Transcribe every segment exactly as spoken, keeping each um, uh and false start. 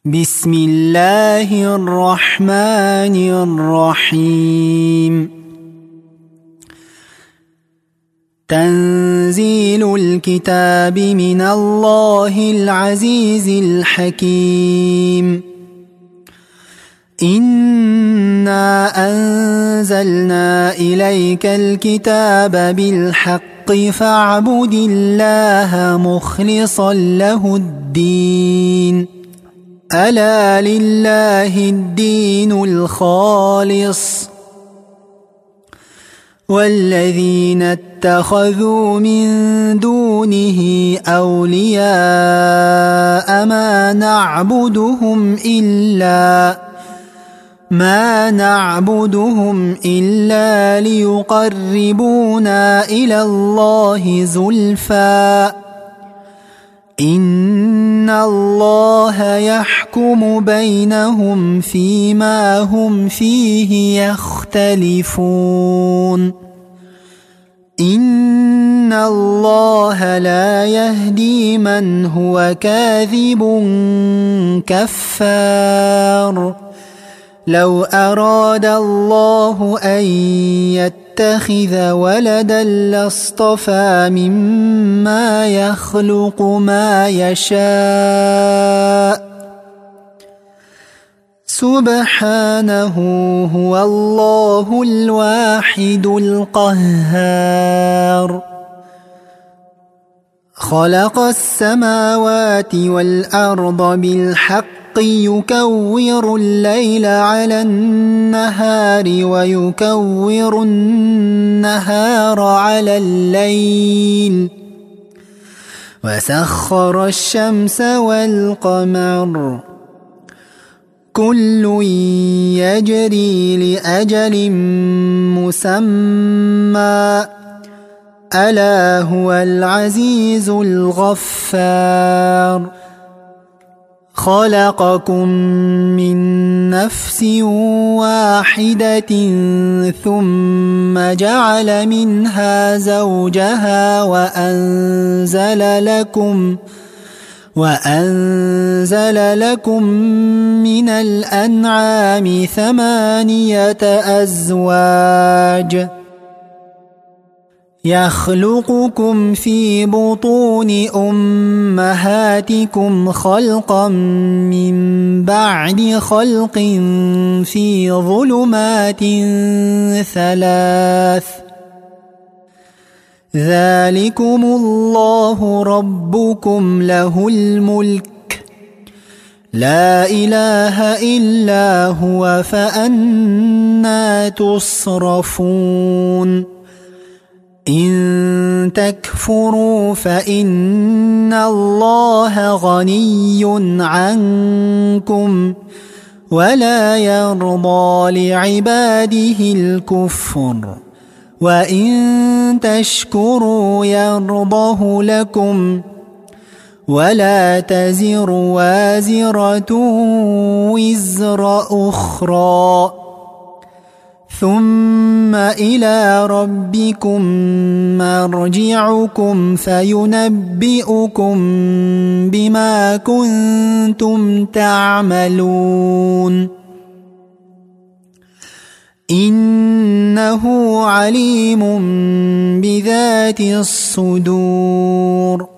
بسم الله الرحمن الرحيم. تنزيل الكتاب من الله العزيز الحكيم. إنا أنزلنا إليك الكتاب بالحق فاعبد الله مخلصا له الدين. ألا لله الدين الخالص والذين اتخذوا من دونه أولياء ما نعبدهم إلا ما نعبدهم إلا ليقربونا إلى الله زلفى إن الله يحكم بينهم فيما هم فيه يختلفون. إن الله لا يهدي من هو كاذب كفار. لو أراد الله أن يتخذ ولدا لاصطفى مما يخلق ما يشاء سبحانه هو الله الواحد القهار. خلق السماوات والأرض بالحق يكور الليل على النهار ويكور النهار على الليل وسخر الشمس والقمر كل يجري لأجل مسمى ألا هو العزيز الغفار. خلقكم من نفس واحدة ثم جعل منها زوجها وأنزل لكم وأنزل لكم من الأنعام ثمانية أزواج يخلقكم في بطون أمهاتكم خلقا من بعد خلق في ظلمات ثلاث ذلكم الله ربكم له الملك لا إله إلا هو فأنى تصرفون. إن تكفروا فإن الله غني عنكم ولا يرضى لعباده الكفر وإن تشكروا يرضه لكم ولا تزر وازرة وزر أخرى ثم إلى ربكم مرجعكم فينبئكم بما كنتم تعملون. إنه عليم بذات الصدور.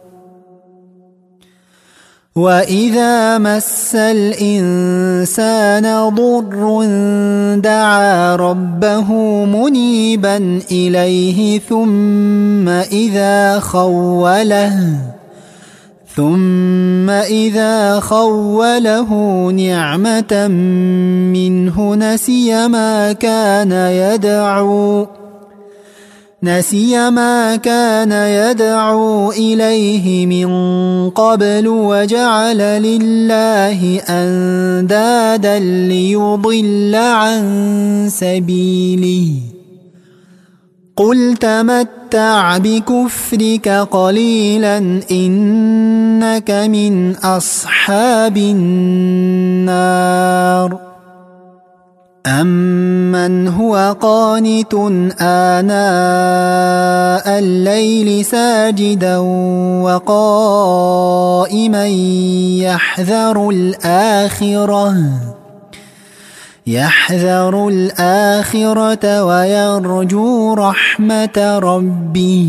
وإذا مس الإنسان ضر دعا ربه منيبا إليه ثم إذا خوله ثم إذا خوله نعمة منه نسي ما كان يدعو نسي ما كان يدعو إليه من قبل وجعل لله أندادا ليضل عن سبيله. قل تمتع بكفرك قليلا إنك من أصحاب النار. أَمَّنْ هُوَ قَانِتٌ آنَاءَ اللَّيْلِ سَاجِدًا وَقَائِمًا يَحْذَرُ الْآخِرَةَ يَحْذَرُ الْآخِرَةَ وَيَرْجُو رَحْمَةَ رَبِّهِ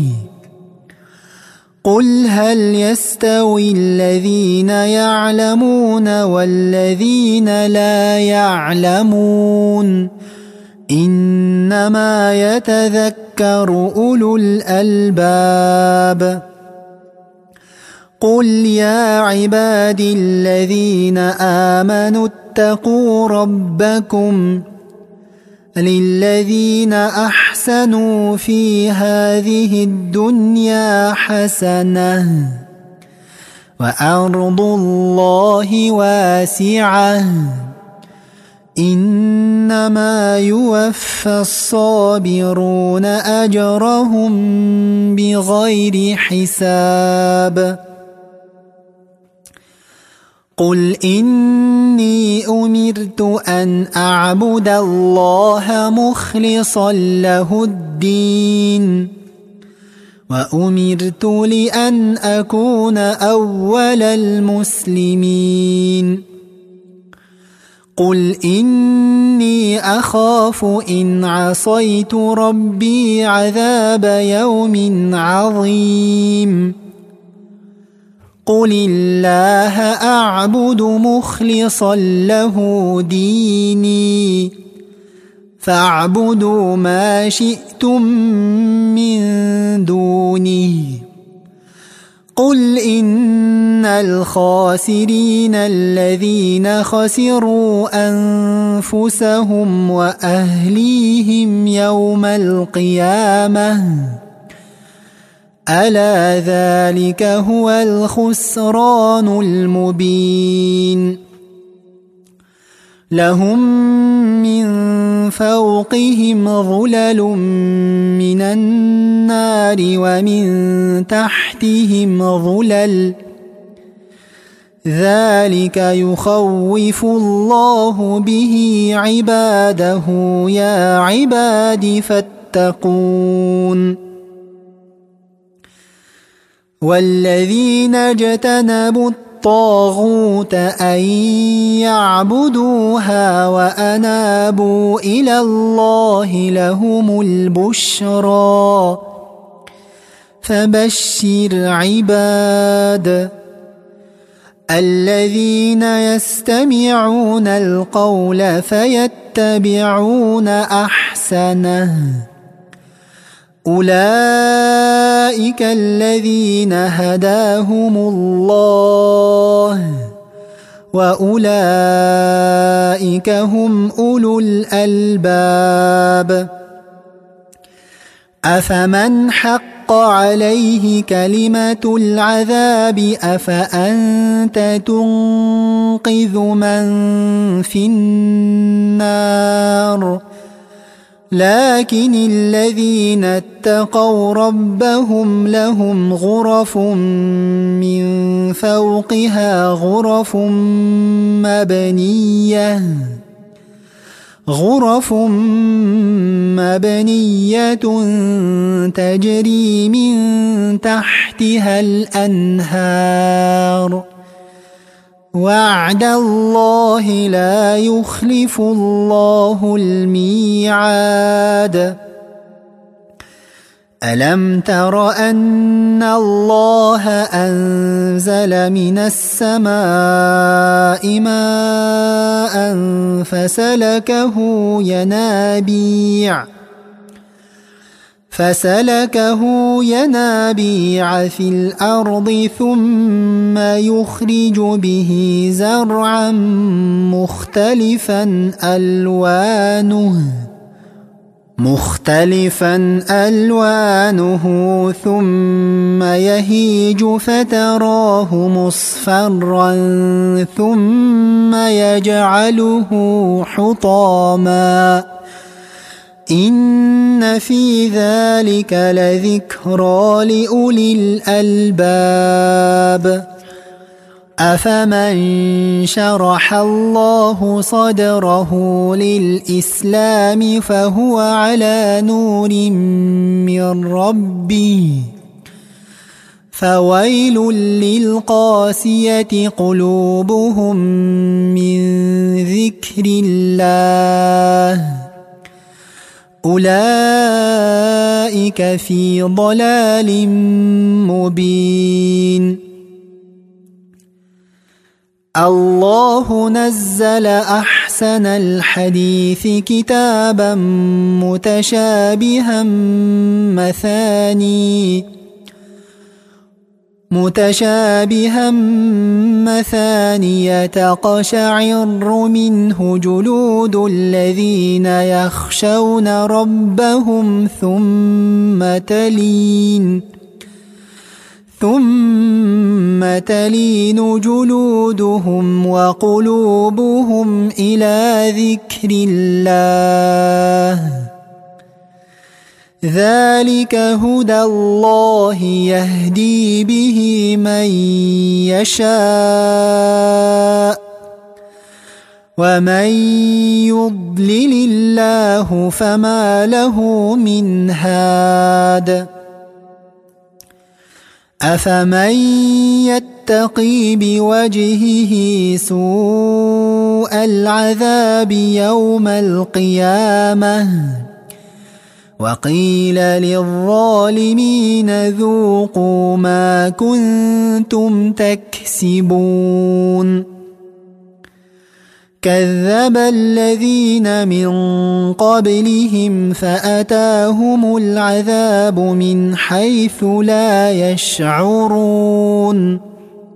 قُلْ هَلْ يَسْتَوِي الَّذِينَ يَعْلَمُونَ وَالَّذِينَ لَا يَعْلَمُونَ إِنَّمَا يَتَذَكَّرُ أُولُو الْأَلْبَابِ قُلْ يَا عِبَادِي الَّذِينَ آمَنُوا اتَّقُوا رَبَّكُمْ لِلَّذِينَ أَحْسَنُوا فِي هَذِهِ الدُّنْيَا حَسَنَةٌ وَأَرْضُ اللَّهِ وَاسِعَةٌ إِنَّمَا يُوَفَّى الصَّابِرُونَ أَجْرَهُم بِغَيْرِ حِسَابٍ قُلْ إِنِّي أُمِرْتُ أَنْ أَعْبُدَ اللَّهَ مُخْلِصًا لَهُ الدِّينَ وَأُمِرْتُ لِأَنْ أَكُونَ أَوَّلَ الْمُسْلِمِينَ قُلْ إِنِّي أَخَافُ إِنْ عَصَيْتُ رَبِّي عَذَابَ يَوْمٍ عَظِيمٍ قُلِ اللَّهَ أَعْبُدُ مُخْلِصًا لَهُ دِينِي فَاعْبُدُوا مَا شِئْتُم مِّن دُونِهِ قُلْ إِنَّ الْخَاسِرِينَ الَّذِينَ خَسِرُوا أَنفُسَهُمْ وَأَهْلِيهِمْ يَوْمَ الْقِيَامَةِ أَلَا ذَلِكَ هُوَ الْخُسْرَانُ الْمُبِينُ لَهُم مِّن فَوْقِهِمْ ظُلَلٌ مِّنَ النَّارِ وَمِن تَحْتِهِمْ ظُلَلٌ ذَلِكَ يُخَوِّفُ اللَّهُ بِهِ عِبَادَهُ يَا عِبَادِ فَاتَّقُونِ وَالَّذِينَ اجْتَنَبُوا الطَّاغُوتَ أَن يَعْبُدُوهَا وَأَنَابُوا إِلَى اللَّهِ لَهُمُ الْبُشْرَى فَبَشِّرْ عِبَادِ الَّذِينَ يَسْتَمِعُونَ الْقَوْلَ فَيَتَّبِعُونَ أَحْسَنَهُ أُولَئِكَ الَّذِينَ هَدَاهُمُ اللَّهُ وَأُولَئِكَ هُمْ أُولُو الْأَلْبَابِ أَفَمَنْ حَقَّ عَلَيْهِ كَلِمَةُ الْعَذَابِ أَفَأَنْتَ تُنقِذُ مَنْ فِي النَّارِ لكن الذين اتقوا ربهم لهم غرف من فوقها غرف مبنية غرف مبنية تجري من تحتها الأنهار وعد الله لا يخلف الله الميعاد ألم تر أن الله أنزل من السماء ماء فسلكه ينابيع فسلكه ينابيع في الأرض ثم يخرج به زرعا مختلفا ألوانه مختلفا ألوانه ثم يهيج فتراه مصفرا ثم يجعله حطاما إن في ذلك لذكرى لأولي الألباب أفمن شرح الله صدره للإسلام فهو على نور من ربه فويل للقاسية قلوبهم من ذكر الله أولئك في ضلال مبين الله نزل أحسن الحديث كتابا متشابها مثاني متشابها مثانية تقشعر منه جلود الذين يخشون ربهم ثم تلين ثم تلين جلودهم وقلوبهم إلى ذكر الله ذلك هدى الله يهدي به من يشاء ومن يضلل الله فما له من هاد أفمن يتقي بوجهه سوء العذاب يوم القيامة وقيل للظالمين ذوقوا ما كنتم تكسبون كذب الذين من قبلهم فأتاهم العذاب من حيث لا يشعرون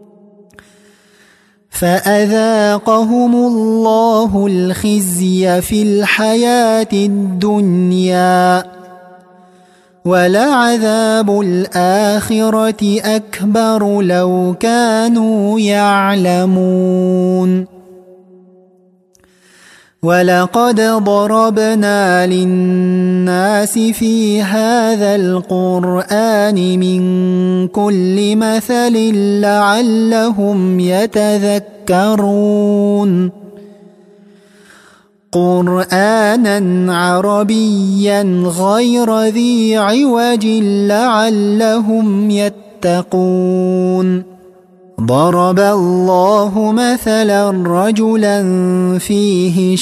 فأذاقهم الله الخزي في الحياة الدنيا ولعذاب الآخرة أكبر لو كانوا يعلمون ولقد ضربنا للناس في هذا القرآن من كل مثل لعلهم يتذكرون قرآنا عربيا غير ذي عوج لعلهم يتقون ضرب الله مثلا رجلا فيه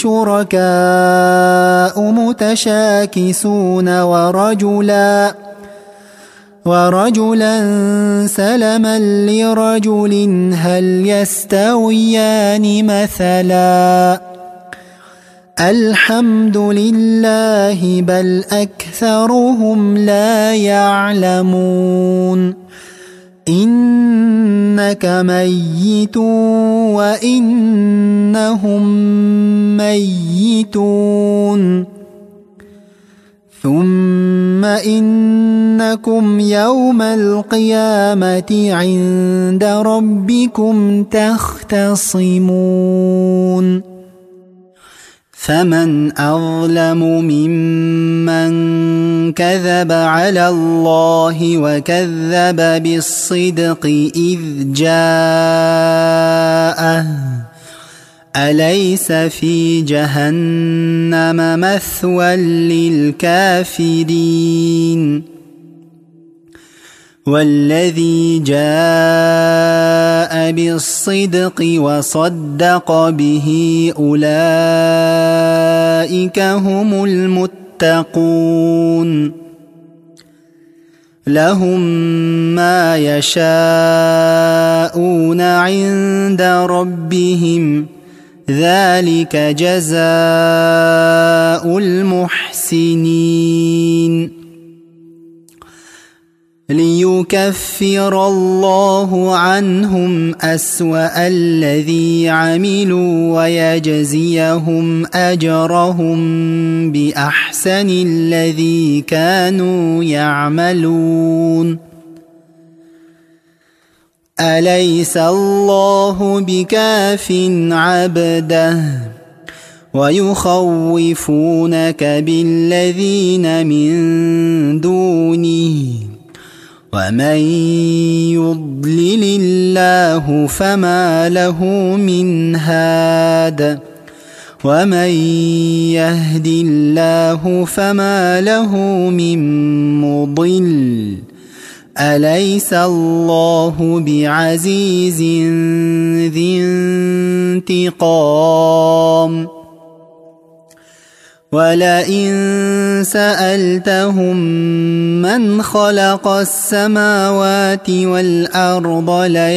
شركاء متشاكسون ورجلا ورجلا سلما لرجل هل يستويان مثلا الحمد لله بل أكثرهم لا يعلمون إنك ميت وإنهم ميتون ثم إنكم يوم القيامة عند ربكم تختصمون فمن أظلم ممن كذب على الله وكذب بالصدق إذ جاءه أليس في جهنم مثوى للكافرين والذي جاء بالصدق وصدق به أولئك هم المتقون لهم ما يشاءون عند ربهم ذلك جزاء المحسنين ليكفر الله عنهم أسوأ الذي عملوا ويجزيهم أجرهم بأحسن الذي كانوا يعملون أليس الله بكاف عبده ويخوفونك بالذين من دونه ومن يضلل الله فما له من هاد ومن يهد الله فما له من مضل أليس الله بعزيز ذي انتقام ولئن سألتهم من خلق السماوات والأرض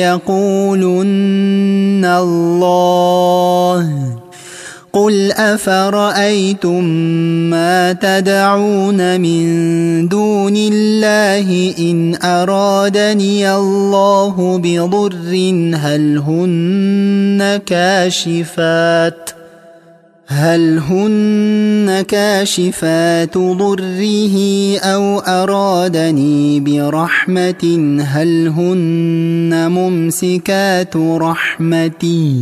ليقولن الله قل أفرأيتم ما تدعون من دون الله إن أرادني الله بضر هل هن كاشفات هل هن كاشفات ضره أو أرادني برحمة هل هن ممسكات رحمتي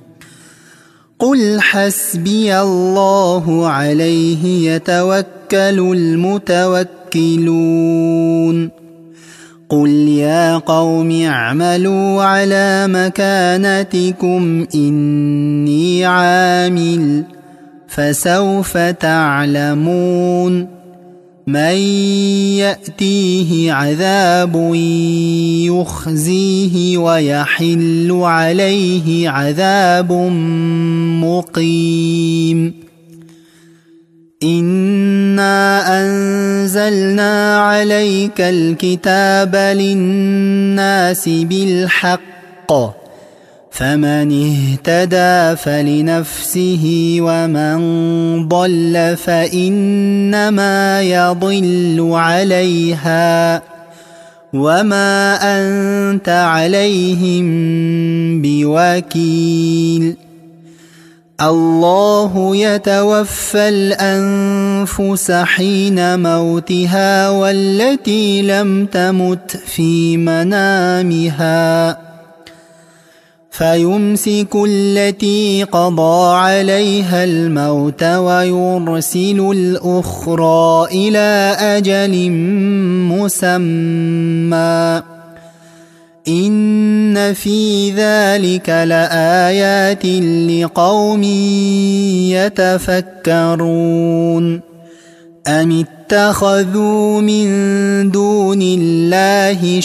قل حسبي الله عليه يتوكل المتوكلون قل يا قوم اعملوا على مكانتكم إني عامل فسوف تعلمون من يأتيه عذاب يخزيه ويحل عليه عذاب مقيم إنا أنزلنا عليك الكتاب للناس بالحق فمن اهتدى فلنفسه ومن ضل فإنما يضل عليها وما أنت عليهم بوكيل الله يتوفى الأنفس حين موتها والتي لم تمت في منامها فيمسك التي قضى عليها الموت ويرسل الأخرى إلى أجل مسمى إن في ذلك لآيات لقوم يتفكرون أم اتخذوا من دون الله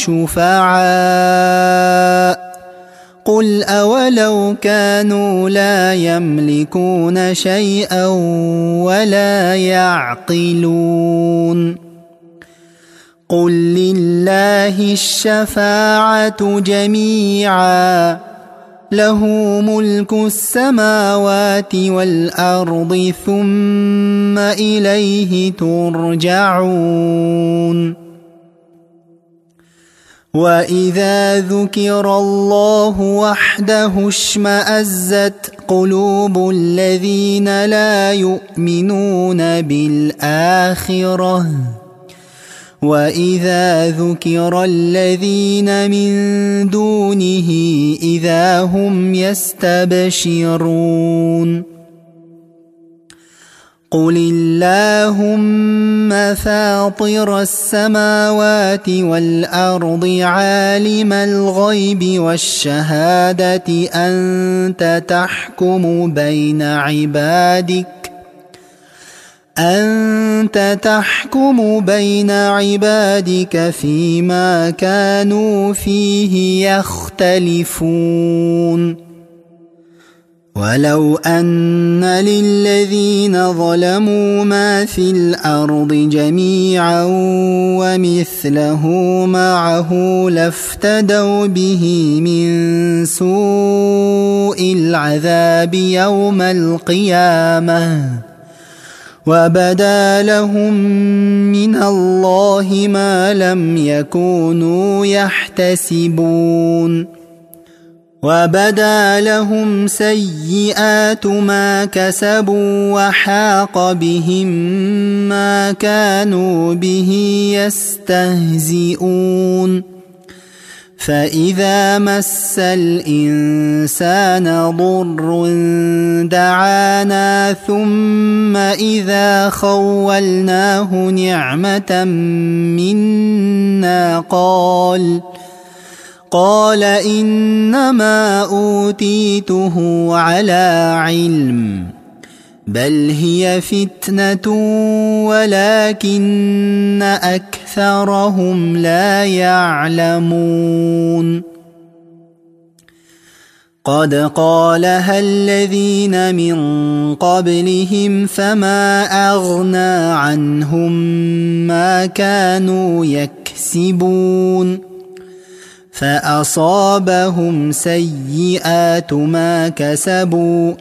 شفعاء قل أولو كانوا لا يملكون شيئا ولا يعقلون قل لله الشفاعة جميعا له ملك السماوات والأرض ثم إليه ترجعون وإذا ذكر الله وحده اشمأزت قلوب الذين لا يؤمنون بالآخرة وإذا ذكر الذين من دونه إذا هم يستبشرون قل اللهم فاطر السماوات والأرض عالم الغيب والشهادة أنت تحكم بين عبادك أنت تحكم بين عبادك فيما كانوا فيه يختلفون ولو أن للذين ظلموا ما في الأرض جميعا ومثله معه لافتدوا به من سوء العذاب يوم القيامة وبدا لهم من الله ما لم يكونوا يحتسبون وبدا لهم سيئات ما كسبوا وحاق بهم ما كانوا به يستهزئون فإذا مس الإنسان ضر دعانا ثم إذا خولناه نعمة منا قال قال إنما أوتيته على علم بل هي فتنة ولكن أكثرهم لا يعلمون قد قالها الذين من قبلهم فما أغنى عنهم ما كانوا يكسبون فأصابهم سيئات ما كسبوا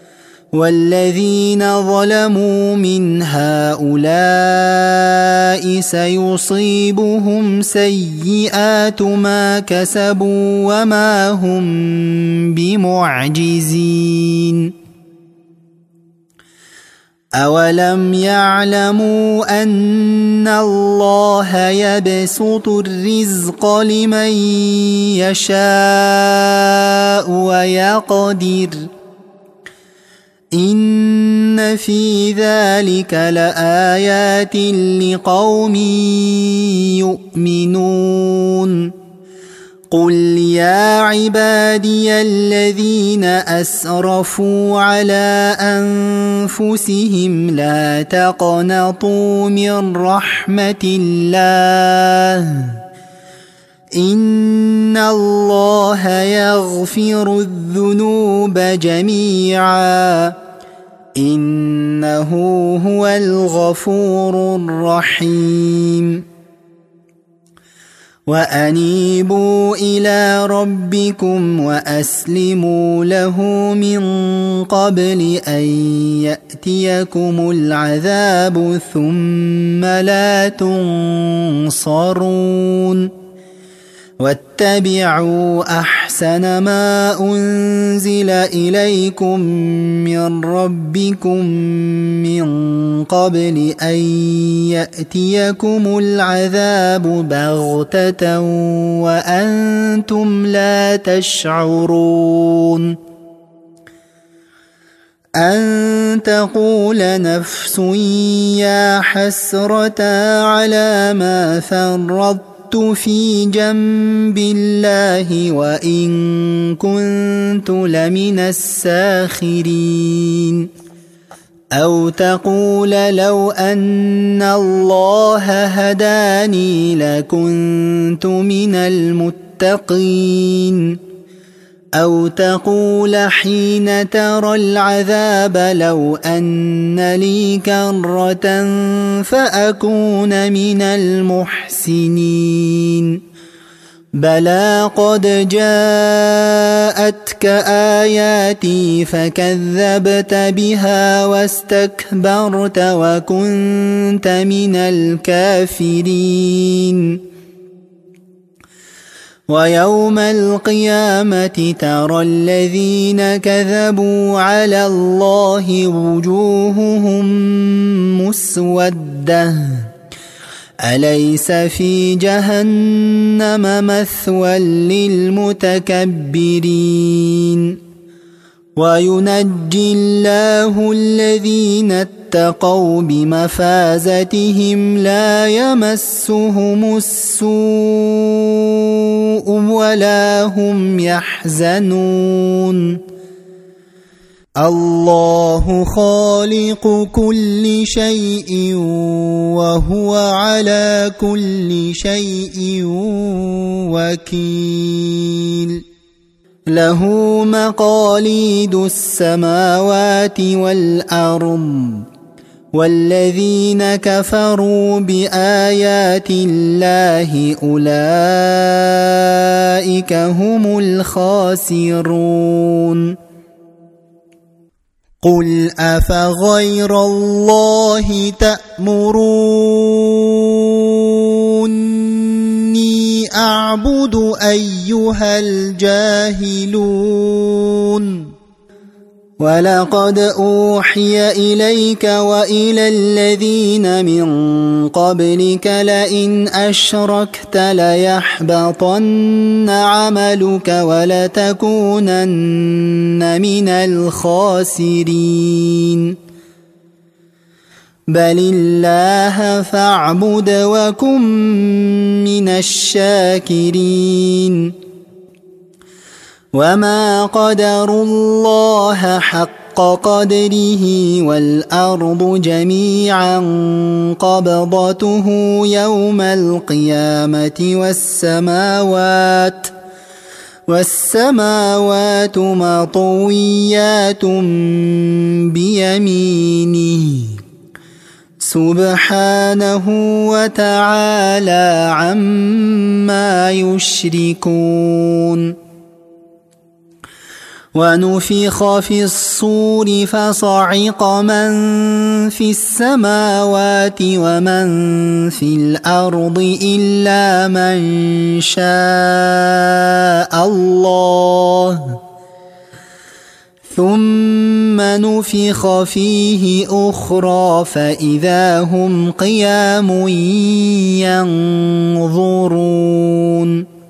والذين ظلموا من هؤلاء سيصيبهم سيئات ما كسبوا وما هم بمعجزين أولم يعلموا أن الله يبسط الرزق لمن يشاء ويقدر إن في ذلك لآيات لقوم يؤمنون قل يا عبادي الذين أسرفوا على أنفسهم لا تقنطوا من رحمة الله إن الله يغفر الذنوب جميعا إنه هو الغفور الرحيم وأنيبوا إلى ربكم وأسلموا له من قبل أن يأتيكم العذاب ثم لا تنصرون واتبعوا أحسن ما أنزل إليكم من ربكم من قبل أن يأتيكم العذاب بغتة وأنتم لا تشعرون أن تقول نفس يا حسرة على ما فرطت في جنب الله وإن كنت لمن الساخرين أو تقول لو أن الله هداني لكنت من المتقين أو تقول حين ترى العذاب لو أن لي كرة فأكون من المحسنين بلى قد جاءتك آياتي فكذبت بها واستكبرت وكنت من الكافرين ويوم القيامة ترى الذين كذبوا على الله وجوههم مسودة أليس في جهنم مثوى للمتكبرين وينجي الله الذين اتقوا بمفازتهم لا يمسهم السوء ولا هم يحزنون الله خالق كل شيء وهو على كل شيء وكيل له مقاليد السماوات والأرض والذين كفروا بآيات الله أولئك هم الخاسرون قل أفغير الله تأمروني أعبد أيها الجاهلون ولقد أوحي إليك وإلى الذين من قبلك لئن أشركت ليحبطن عملك ولتكونن من الخاسرين بل الله فاعبد وكن من الشاكرين وما قدروا الله حق قدره والأرض جميعا قبضته يوم القيامة والسماوات والسماوات مطويات بيمينه سبحانه وتعالى عما يشركون ونفخ في الصور فصعق من في السماوات ومن في الأرض إلا من شاء الله ثم نفخ فيه أخرى فإذا هم قيام ينظرون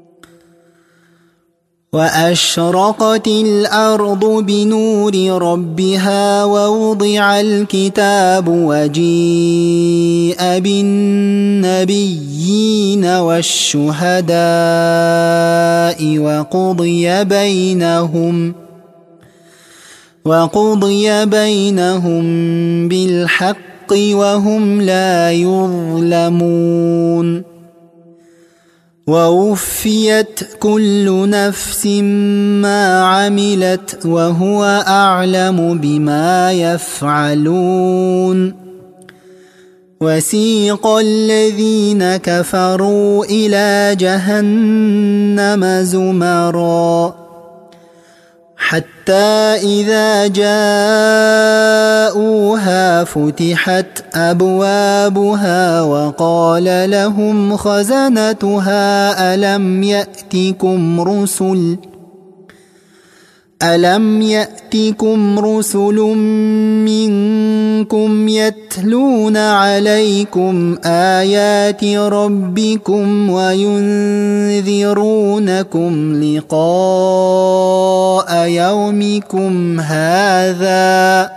وأشرقت الأرض بنور ربها ووضع الكتاب وجيء بالنبيين والشهداء وقضي بينهم وقضي بينهم بالحق وهم لا يظلمون ووفيت كل نفس ما عملت وهو أعلم بما يفعلون وسيق الذين كفروا إلى جهنم زمرا حتى إذا جاءوها فتحت أبوابها وقال لهم خزنتها ألم يأتكم رسل ألم يأتكم رسل منكم يتلون عليكم آيات ربكم وينذرونكم لقاء يومكم هذا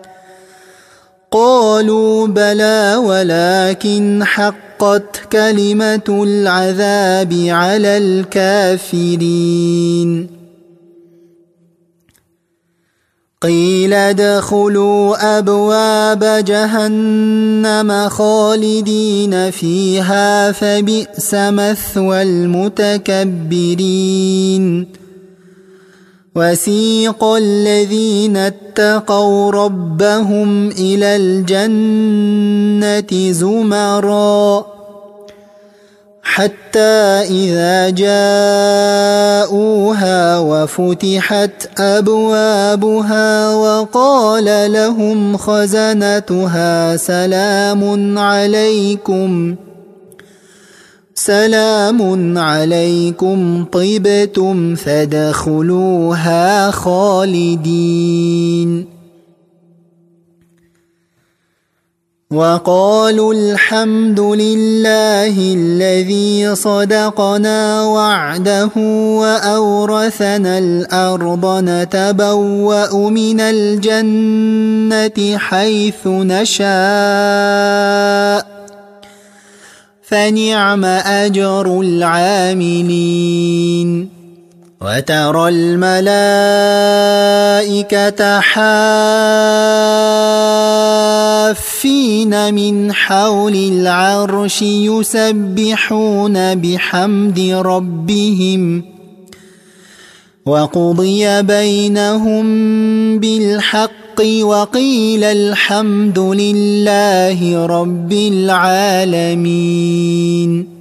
قالوا بلى ولكن حقت كلمة العذاب على الكافرين قيل ادخلوا أبواب جهنم خالدين فيها فبئس مثوى المتكبرين وسيق الذين اتقوا ربهم إلى الجنة زمرا حتى إذا جاءوها وفتحت أبوابها وقال لهم خزنتها سلام عليكم سلام عليكم طبتم فادخلوها خالدين وقالوا الحمد لله الذي صدقنا وعده وأورثنا الأرض نتبوأ من الجنة حيث نشاء فنعم أجر العاملين وترى الملائكة حافين من حول العرش يسبحون بحمد ربهم وقضي بينهم بالحق وقيل الحمد لله رب العالمين